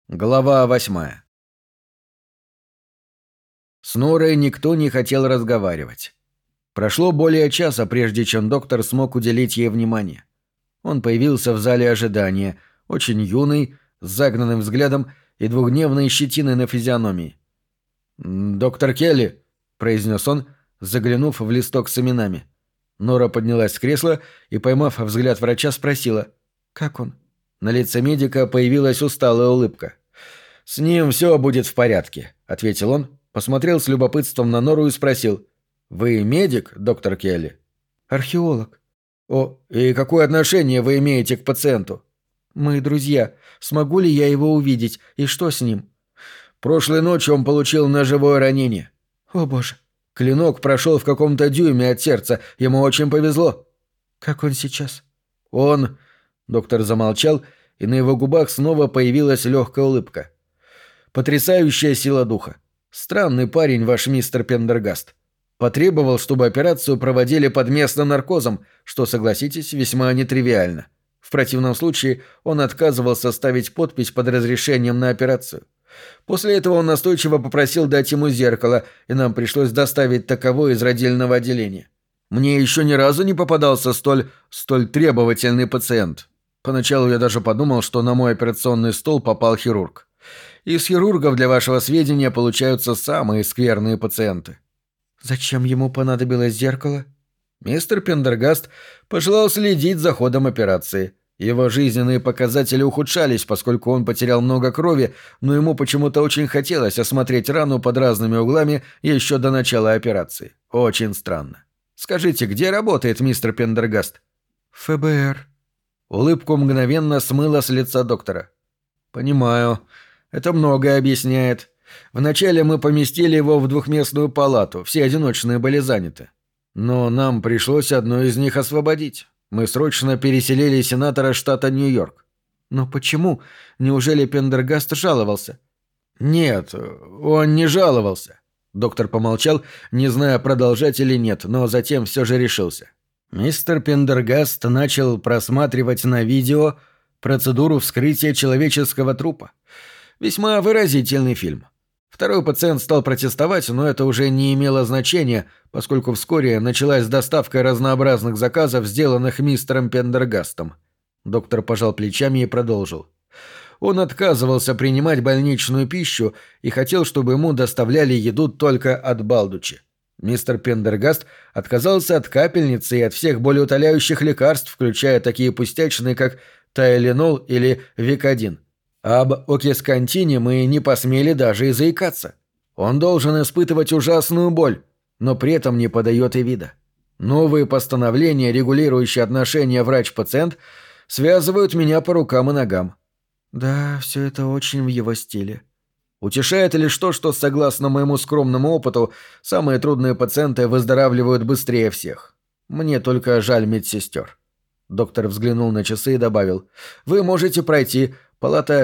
Глава 8. С Норой никто не хотел разговаривать. Прошло более часа, прежде чем доктор смог уделить ей внимание. Он появился в зале ожидания, очень юный, с загнанным взглядом и двухдневной щетиной на физиономии. «Доктор Келли», — произнес он, заглянув в листок с именами. Нора поднялась с кресла и, поймав взгляд врача, спросила: «Как он?» На лице медика появилась усталая улыбка. «С ним все будет в порядке», — ответил он, посмотрел с любопытством на Нору и спросил: «Вы медик, доктор Келли?» «Археолог». «О, и какое отношение вы имеете к пациенту?» «Мы друзья. Смогу ли я его увидеть? И что с ним?» «Прошлой ночью он получил ножевое ранение». «О, боже». «Клинок прошел в каком-то дюйме от сердца. Ему очень повезло». «Как он сейчас?» «Он...» Доктор замолчал, и на его губах снова появилась легкая улыбка. «Потрясающая сила духа. Странный парень ваш мистер Пендергаст. Потребовал, чтобы операцию проводили под местным наркозом, что, согласитесь, весьма нетривиально. В противном случае он отказывался ставить подпись под разрешением на операцию. После этого он настойчиво попросил дать ему зеркало, и нам пришлось доставить таковое из родильного отделения. Мне еще ни разу не попадался столь требовательный пациент. Поначалу я даже подумал, что на мой операционный стол попал хирург. Из хирургов, для вашего сведения, получаются самые скверные пациенты». «Зачем ему понадобилось зеркало?» Мистер Пендергаст пожелал следить за ходом операции. Его жизненные показатели ухудшались, поскольку он потерял много крови, но ему почему-то очень хотелось осмотреть рану под разными углами еще до начала операции. Очень странно. Скажите, где работает мистер Пендергаст? ФБР. Улыбку мгновенно смыло с лица доктора. «Понимаю. Это многое объясняет. Вначале мы поместили его в двухместную палату, все одиночные были заняты. Но нам пришлось одну из них освободить. Мы срочно переселили сенатора штата Нью-Йорк». «Но почему? Неужели Пендергаст жаловался?» «Нет, он не жаловался». Доктор помолчал, не зная, продолжать или нет, но затем все же решился. Мистер Пендергаст начал просматривать на видео процедуру вскрытия человеческого трупа. Весьма выразительный фильм. Второй пациент стал протестовать, но это уже не имело значения, поскольку вскоре началась доставка разнообразных заказов, сделанных мистером Пендергастом. Доктор пожал плечами и продолжил. Он отказывался принимать больничную пищу и хотел, чтобы ему доставляли еду только от Балдучи. Мистер Пендергаст отказался от капельницы и от всех болеутоляющих лекарств, включая такие пустячные, как Тайленол или Викодин. Об окискантине мы не посмели даже и заикаться. Он должен испытывать ужасную боль, но при этом не подает и вида. Новые постановления, регулирующие отношения врач-пациент, связывают меня по рукам и ногам. Да, все это очень в его стиле. Утешает лишь то, что, согласно моему скромному опыту, самые трудные пациенты выздоравливают быстрее всех. Мне только жаль медсестер. Доктор взглянул на часы и добавил: «Вы можете пройти, палата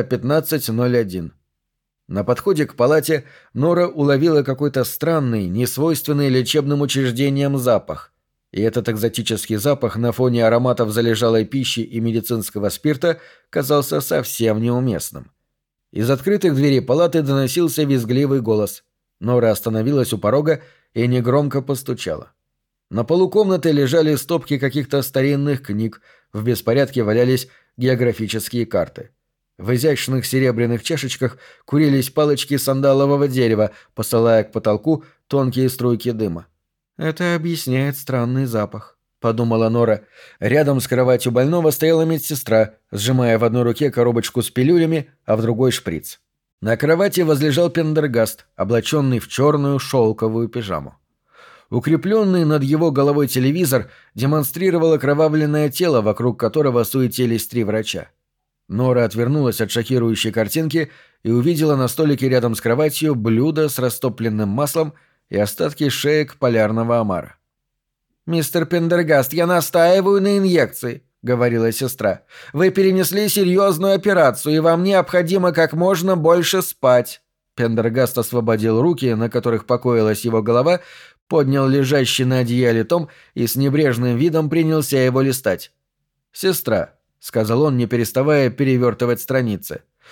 1501». На подходе к палате Нора уловила какой-то странный, несвойственный лечебным учреждениям запах. И этот экзотический запах на фоне ароматов залежалой пищи и медицинского спирта казался совсем неуместным. Из открытых дверей палаты доносился визгливый голос. Нора остановилась у порога и негромко постучала. На полу комнаты лежали стопки каких-то старинных книг, в беспорядке валялись географические карты. В изящных серебряных чашечках курились палочки сандалового дерева, посылая к потолку тонкие струйки дыма. «Это объясняет странный запах», — подумала Нора. Рядом с кроватью больного стояла медсестра, сжимая в одной руке коробочку с пилюлями, а в другой шприц. На кровати возлежал Пендергаст, облаченный в черную шелковую пижаму. Укрепленный над его головой телевизор демонстрировал окровавленное тело, вокруг которого суетились 3 врача. Нора отвернулась от шокирующей картинки и увидела на столике рядом с кроватью блюдо с растопленным маслом и остатки шеек полярного омара. «Мистер Пендергаст, я настаиваю на инъекции», — говорила сестра. «Вы перенесли серьезную операцию, и вам необходимо как можно больше спать». Пендергаст освободил руки, на которых покоилась его голова, поднял лежащий на одеяле том и с небрежным видом принялся его листать. «Сестра», — сказал он, не переставая перевертывать страницы,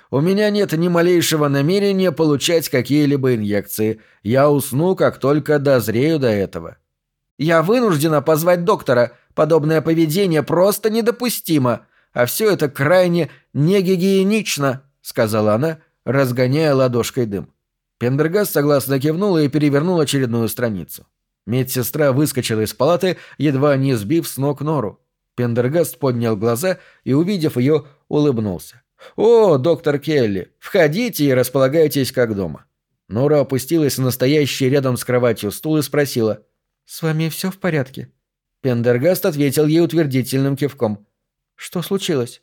У меня нет ни малейшего намерения получать какие-либо инъекции. Я усну, как только дозрею до этого». «Я вынуждена позвать доктора. Подобное поведение просто недопустимо. А все это крайне негигиенично», — сказала она, разгоняя ладошкой дым. Пендергаст согласно кивнула и перевернула очередную страницу. Медсестра выскочила из палаты, едва не сбив с ног Нору. Пендергаст поднял глаза и, увидев ее, улыбнулся. «О, доктор Келли, входите и располагайтесь как дома». Нора опустилась на стоящий рядом с кроватью стул и спросила: «С вами все в порядке?» Пендергаст ответил ей утвердительным кивком. «Что случилось?»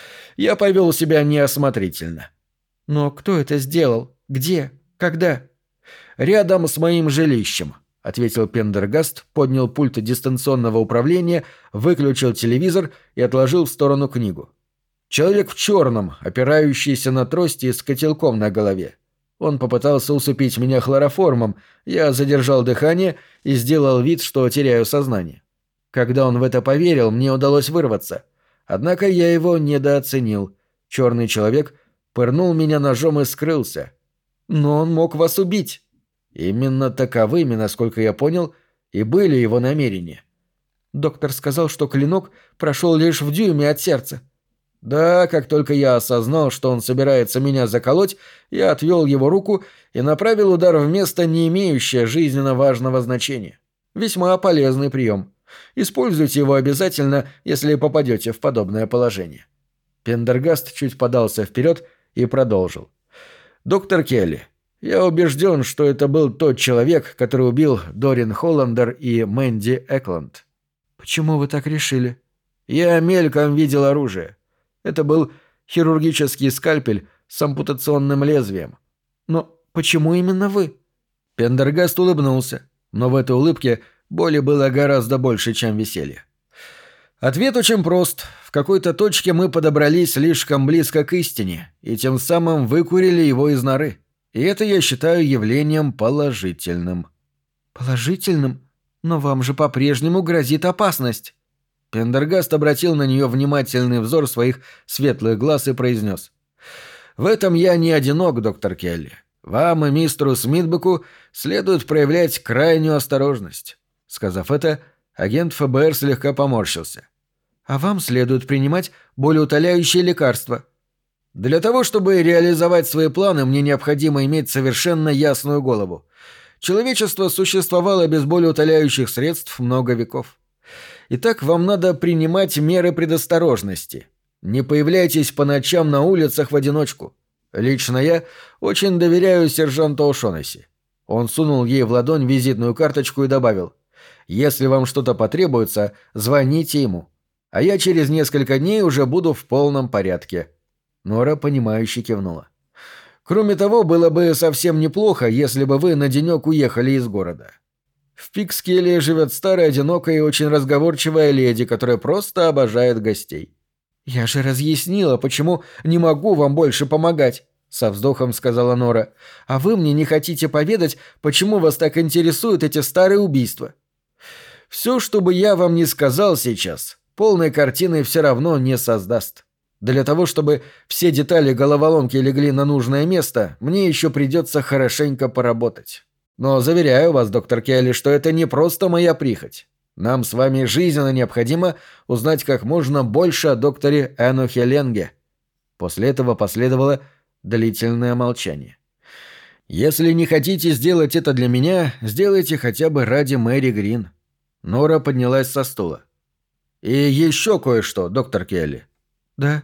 «Я повел себя неосмотрительно». «Но кто это сделал? Где? Когда?» «Рядом с моим жилищем», — ответил Пендергаст, поднял пульт дистанционного управления, выключил телевизор и отложил в сторону книгу. Человек в черном, опирающийся на трости и с котелком на голове. Он попытался усыпить меня хлороформом, я задержал дыхание и сделал вид, что теряю сознание. Когда он в это поверил, мне удалось вырваться. Однако я его недооценил. Черный человек пырнул меня ножом и скрылся. Но он мог вас убить. Именно таковыми, насколько я понял, и были его намерения. Доктор сказал, что клинок прошел лишь в дюйме от сердца. Да, как только я осознал, что он собирается меня заколоть, я отвел его руку и направил удар в место, не имеющее жизненно важного значения. Весьма полезный прием. Используйте его обязательно, если попадете в подобное положение. Пендергаст чуть подался вперед и продолжил. «Доктор Келли, я убежден, что это был тот человек, который убил Дорин Холландер и Мэнди Экланд». «Почему вы так решили?» «Я мельком видел оружие. Это был хирургический скальпель с ампутационным лезвием». «Но почему именно вы?» Пендергаст улыбнулся, но в этой улыбке боли было гораздо больше, чем веселья. Ответ очень прост. В какой-то точке мы подобрались слишком близко к истине и тем самым выкурили его из норы. И это я считаю явлением положительным. Положительным? Но вам же по-прежнему грозит опасность. Пендергаст обратил на нее внимательный взор своих светлых глаз и произнес. «В этом я не одинок, доктор Келли. Вам и мистеру Смитбеку следует проявлять крайнюю осторожность». Сказав это, агент ФБР слегка поморщился. «А вам следует принимать болеутоляющие лекарства». «Для того, чтобы реализовать свои планы, мне необходимо иметь совершенно ясную голову. Человечество существовало без болеутоляющих средств много веков. Итак, вам надо принимать меры предосторожности. Не появляйтесь по ночам на улицах в одиночку. Лично я очень доверяю сержанту О'Шоннесси». Он сунул ей в ладонь визитную карточку и добавил: «Если вам что-то потребуется, звоните ему. А я через несколько дней уже буду в полном порядке». Нора, понимающе кивнула. «Кроме того, было бы совсем неплохо, если бы вы на денек уехали из города. В Пикскеле живет старая, одинокая и очень разговорчивая леди, которая просто обожает гостей». «Я же разъяснила, почему не могу вам больше помогать», — со вздохом сказала Нора. «А вы мне не хотите поведать, почему вас так интересуют эти старые убийства?» «Все, что бы я вам ни сказал сейчас, полной картины все равно не создаст. Для того, чтобы все детали головоломки легли на нужное место, мне еще придется хорошенько поработать. Но заверяю вас, доктор Келли, что это не просто моя прихоть. Нам с вами жизненно необходимо узнать как можно больше о докторе Энохе Ленге». После этого последовало длительное молчание. «Если не хотите сделать это для меня, сделайте хотя бы ради Мэри Грин». Нора поднялась со стула. «И еще кое-что, доктор Келли». «Да».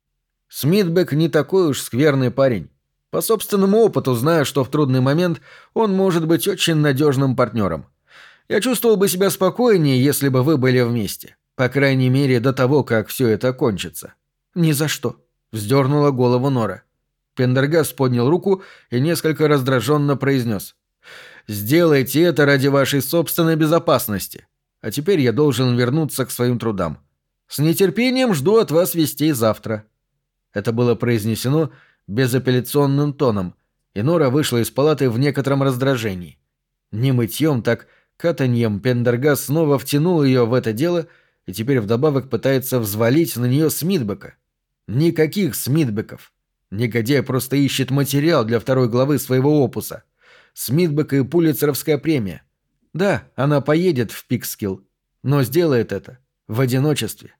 «Смитбек не такой уж скверный парень. По собственному опыту знаю, что в трудный момент он может быть очень надежным партнером. Я чувствовал бы себя спокойнее, если бы вы были вместе. По крайней мере, до того, как все это кончится». «Ни за что», — вздернула голову Нора. Пендергаст поднял руку и несколько раздраженно произнес: «Сделайте это ради вашей собственной безопасности. А теперь я должен вернуться к своим трудам. С нетерпением жду от вас вестей завтра». Это было произнесено безапелляционным тоном, и Нора вышла из палаты в некотором раздражении. Не мытьем, так катаньем Пендергаст снова втянул ее в это дело и теперь вдобавок пытается взвалить на нее Смитбека. Никаких Смитбеков. Негодяй просто ищет материал для второй главы своего опуса. Смитбек и Пулитцеровская премия. Да, она поедет в Пикскилл, но сделает это в одиночестве.